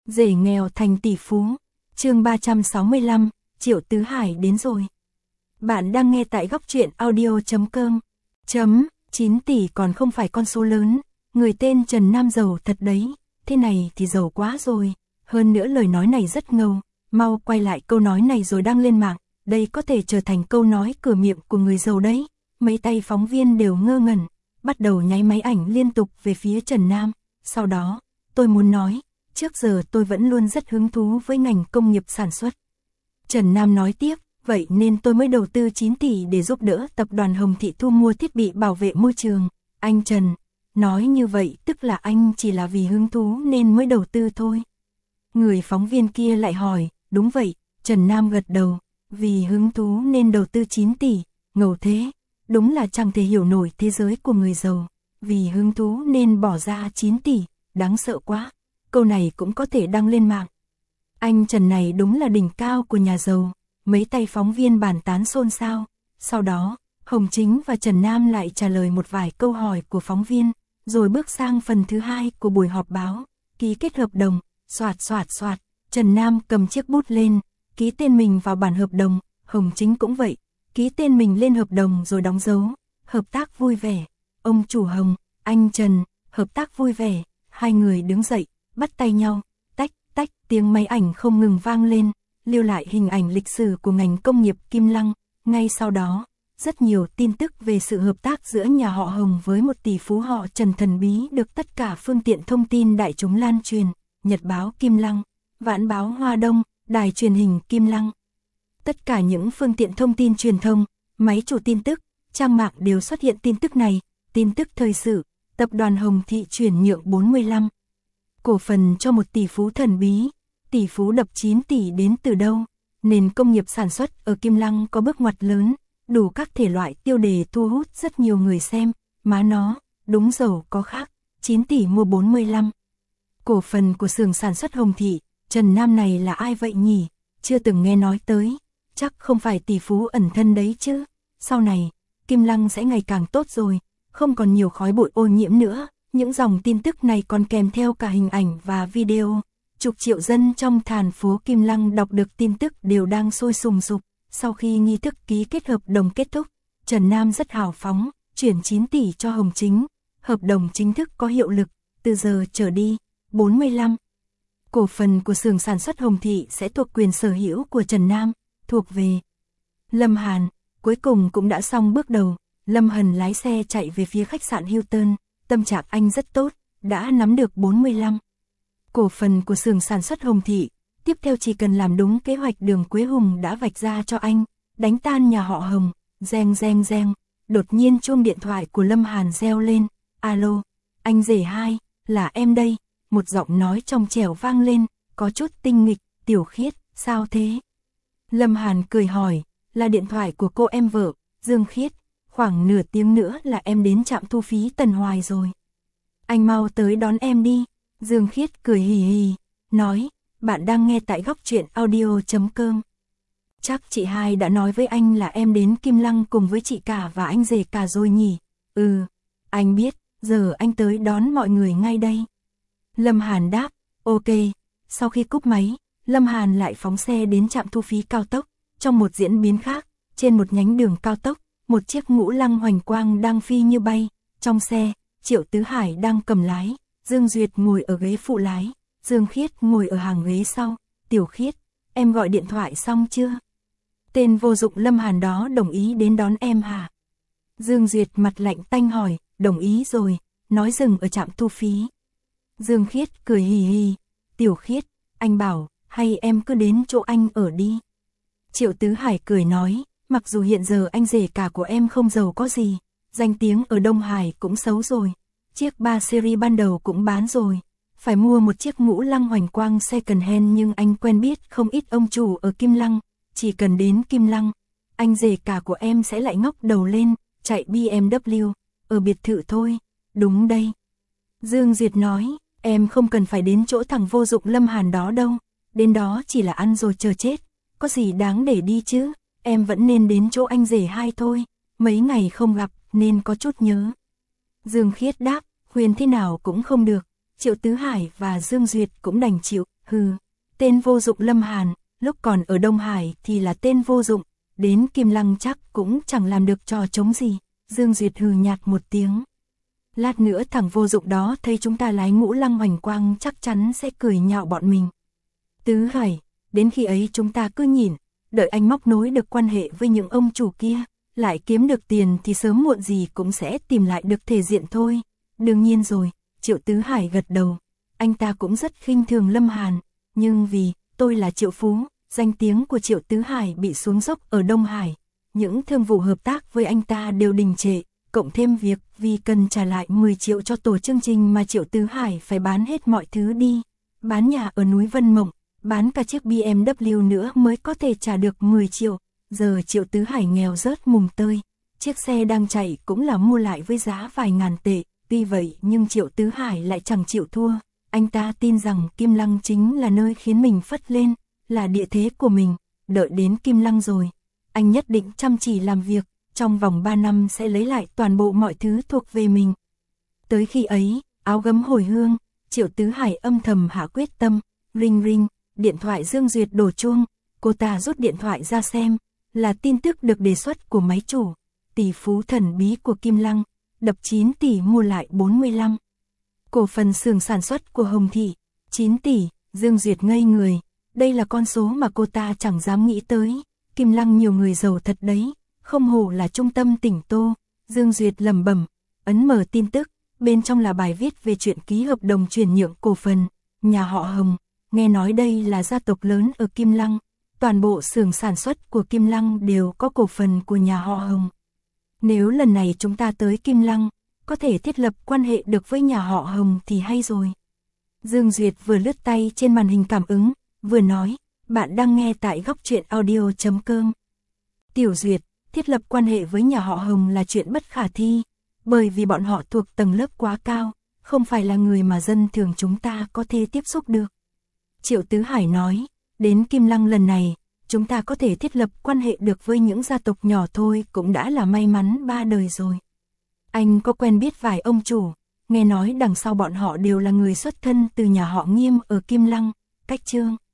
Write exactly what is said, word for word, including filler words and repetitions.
Rể nghèo thành tỷ phú. Chương ba trăm sáu mươi lăm, Triệu Tứ Hải đến rồi. Bạn đang nghe tại góc truyện audio chấm com. Chấm, chín tỷ còn không phải con số lớn, người tên Trần Nam giàu thật đấy, thế này thì giàu quá rồi, hơn nữa lời nói này rất ngầu, mau quay lại câu nói này rồi đăng lên mạng, đây có thể trở thành câu nói cửa miệng của người giàu đấy. Mấy tay phóng viên đều ngơ ngẩn, bắt đầu nháy máy ảnh liên tục về phía Trần Nam, sau đó, tôi muốn nói, trước giờ tôi vẫn luôn rất hứng thú với ngành công nghiệp sản xuất. Trần Nam nói tiếp, vậy nên tôi mới đầu tư chín tỷ để giúp đỡ tập đoàn Hồng Thị thu mua thiết bị bảo vệ môi trường. Anh Trần, nói như vậy tức là anh chỉ là vì hứng thú nên mới đầu tư thôi. Người phóng viên kia lại hỏi, đúng vậy, Trần Nam gật đầu, vì hứng thú nên đầu tư chín tỷ, ngầu thế, đúng là chẳng thể hiểu nổi thế giới của người giàu, vì hứng thú nên bỏ ra chín tỷ, đáng sợ quá, câu này cũng có thể đăng lên mạng. Anh Trần này đúng là đỉnh cao của nhà giàu, mấy tay phóng viên bàn tán xôn xao, sau đó, Hồng Chính và Trần Nam lại trả lời một vài câu hỏi của phóng viên, rồi bước sang phần thứ hai của buổi họp báo, ký kết hợp đồng, xoạt xoạt xoạt, Trần Nam cầm chiếc bút lên, ký tên mình vào bản hợp đồng, Hồng Chính cũng vậy, ký tên mình lên hợp đồng rồi đóng dấu, hợp tác vui vẻ, ông chủ Hồng, anh Trần, hợp tác vui vẻ, hai người đứng dậy, bắt tay nhau, tách tách tiếng máy ảnh không ngừng vang lên, lưu lại hình ảnh lịch sử của ngành công nghiệp Kim Lăng, ngay sau đó, rất nhiều tin tức về sự hợp tác giữa nhà họ Hồng với một tỷ phú họ Trần thần bí được tất cả phương tiện thông tin đại chúng lan truyền, Nhật báo Kim Lăng, Vãn báo Hoa Đông, đài truyền hình Kim Lăng. Tất cả những phương tiện thông tin truyền thông, máy chủ tin tức, trang mạng đều xuất hiện tin tức này, tin tức thời sự, tập đoàn Hồng Thị chuyển nhượng bốn mươi lăm cổ phần cho một tỷ phú thần bí, tỷ phú đập chín tỷ đến từ đâu, nền công nghiệp sản xuất ở Kim Lăng có bước ngoặt lớn, đủ các thể loại tiêu đề thu hút rất nhiều người xem, má nó, đúng giàu có khác, chín tỷ mua bốn mươi lăm cổ phần của xưởng sản xuất Hồng Thị, Trần Nam này là ai vậy nhỉ, chưa từng nghe nói tới, chắc không phải tỷ phú ẩn thân đấy chứ, sau này, Kim Lăng sẽ ngày càng tốt rồi, không còn nhiều khói bụi ô nhiễm nữa, những dòng tin tức này còn kèm theo cả hình ảnh và video. Chục triệu dân trong thành phố Kim Lăng đọc được tin tức đều đang sôi sùng sục. Sau khi nghi thức ký kết hợp đồng kết thúc, Trần Nam rất hào phóng, chuyển chín tỷ cho Hồng Chính. Hợp đồng chính thức có hiệu lực, từ giờ trở đi, bốn mươi lăm cổ phần của xưởng sản xuất Hồng Thị sẽ thuộc quyền sở hữu của Trần Nam, thuộc về Lâm Hàn. Cuối cùng cũng đã xong bước đầu, Lâm Hàn lái xe chạy về phía khách sạn Hilton, tâm trạng anh rất tốt, đã nắm được bốn mươi lăm cổ phần của xưởng sản xuất Hồng Thị, tiếp theo chỉ cần làm đúng kế hoạch Đường Quế Hùng đã vạch ra cho anh, đánh tan nhà họ Hồng, reng reng reng, đột nhiên chuông điện thoại của Lâm Hàn reo lên, alo, anh rể hai, là em đây, một giọng nói trong trẻo vang lên, có chút tinh nghịch, Tiểu Khiết, sao thế? Lâm Hàn cười hỏi, là điện thoại của cô em vợ, Dương Khiết, khoảng nửa tiếng nữa là em đến trạm thu phí Tần Hoài rồi. Anh mau tới đón em đi. Dương Khiết cười hì hì, nói, bạn đang nghe tại góc truyện audio chấm com. Chắc chị hai đã nói với anh là em đến Kim Lăng cùng với chị cả và anh rể cả rồi nhỉ? Ừ, anh biết, giờ anh tới đón mọi người ngay đây. Lâm Hàn đáp, ok. Sau khi cúp máy, Lâm Hàn lại phóng xe đến trạm thu phí cao tốc. Trong một diễn biến khác, trên một nhánh đường cao tốc, một chiếc ngũ lăng hoành quang đang phi như bay. Trong xe, Triệu Tứ Hải đang cầm lái. Dương Duyệt ngồi ở ghế phụ lái, Dương Khiết ngồi ở hàng ghế sau. Tiểu Khiết, em gọi điện thoại xong chưa? Tên vô dụng Lâm Hàn đó đồng ý đến đón em hả? Dương Duyệt mặt lạnh tanh hỏi, đồng ý rồi, nói dừng ở trạm thu phí. Dương Khiết cười hì hì, Tiểu Khiết, anh bảo, hay em cứ đến chỗ anh ở đi. Triệu Tứ Hải cười nói, mặc dù hiện giờ anh rể cả của em không giàu có gì, danh tiếng ở Đông Hải cũng xấu rồi. Chiếc ba series ban đầu cũng bán rồi, phải mua một chiếc ngũ lăng hoành quang second hand nhưng anh quen biết không ít ông chủ ở Kim Lăng, chỉ cần đến Kim Lăng, anh rể cả của em sẽ lại ngóc đầu lên, chạy bê em vê ở biệt thự thôi, đúng đây. Dương Duyệt nói, em không cần phải đến chỗ thằng vô dụng Lâm Hàn đó đâu, đến đó chỉ là ăn rồi chờ chết, có gì đáng để đi chứ, em vẫn nên đến chỗ anh rể hai thôi, mấy ngày không gặp nên có chút nhớ. Dương Khiết đáp, khuyên thế nào cũng không được, Triệu Tứ Hải và Dương Duyệt cũng đành chịu, Hừ, tên vô dụng Lâm Hàn, lúc còn ở Đông Hải thì là tên vô dụng, đến Kim Lăng chắc cũng chẳng làm được trò trống gì. Dương Duyệt hừ nhạt một tiếng. Lát nữa thằng vô dụng đó thấy chúng ta lái ngũ lăng hoành quang chắc chắn sẽ cười nhạo bọn mình. Tứ Hải, đến khi ấy chúng ta cứ nhìn, đợi anh móc nối được quan hệ với những ông chủ kia, lại kiếm được tiền thì sớm muộn gì cũng sẽ tìm lại được thể diện thôi. Đương nhiên rồi, Triệu Tứ Hải gật đầu. Anh ta cũng rất khinh thường Lâm Hàn, nhưng vì tôi là Triệu Phú, danh tiếng của Triệu Tứ Hải bị xuống dốc ở Đông Hải. Những thương vụ hợp tác với anh ta đều đình trệ, cộng thêm việc vì cần trả lại mười triệu cho tổ chương trình mà Triệu Tứ Hải phải bán hết mọi thứ đi. Bán nhà ở núi Vân Mộng, bán cả chiếc bê em vê nữa mới có thể trả được mười triệu. Giờ Triệu Tứ Hải nghèo rớt mùng tơi, chiếc xe đang chạy cũng là mua lại với giá vài ngàn tệ. Tuy vậy nhưng Triệu Tứ Hải lại chẳng chịu thua. Anh ta tin rằng Kim Lăng chính là nơi khiến mình phất lên, là địa thế của mình. Đợi đến Kim Lăng rồi, anh nhất định chăm chỉ làm việc, trong vòng ba năm sẽ lấy lại toàn bộ mọi thứ thuộc về mình. Tới khi ấy, áo gấm hồi hương, Triệu Tứ Hải âm thầm hạ quyết tâm. Ring ring, điện thoại Dương Duyệt đổ chuông, cô ta rút điện thoại ra xem, là tin tức được đề xuất của máy chủ. Tỷ phú thần bí của Kim Lăng, đập chín tỷ mua lại bốn mươi lăm. Cổ phần xưởng sản xuất của Hồng Thị, chín tỷ, Dương Duyệt ngây người, đây là con số mà cô ta chẳng dám nghĩ tới. Kim Lăng nhiều người giàu thật đấy, không hổ là trung tâm tỉnh Tô. Dương Duyệt lẩm bẩm, ấn mở tin tức, bên trong là bài viết về chuyện ký hợp đồng chuyển nhượng cổ phần. Nhà họ Hồng, nghe nói đây là gia tộc lớn ở Kim Lăng, toàn bộ xưởng sản xuất của Kim Lăng đều có cổ phần của nhà họ Hồng. Nếu lần này chúng ta tới Kim Lăng, có thể thiết lập quan hệ được với nhà họ Hồng thì hay rồi. Dương Duyệt vừa lướt tay trên màn hình cảm ứng, vừa nói, bạn đang nghe tại góc truyện audio chấm com. Tiểu Duyệt, thiết lập quan hệ với nhà họ Hồng là chuyện bất khả thi, bởi vì bọn họ thuộc tầng lớp quá cao, không phải là người mà dân thường chúng ta có thể tiếp xúc được. Triệu Tứ Hải nói, đến Kim Lăng lần này, chúng ta có thể thiết lập quan hệ được với những gia tộc nhỏ thôi cũng đã là may mắn ba đời rồi. Anh có quen biết vài ông chủ, nghe nói đằng sau bọn họ đều là người xuất thân từ nhà họ Nghiêm ở Kim Lăng, Cách Trương.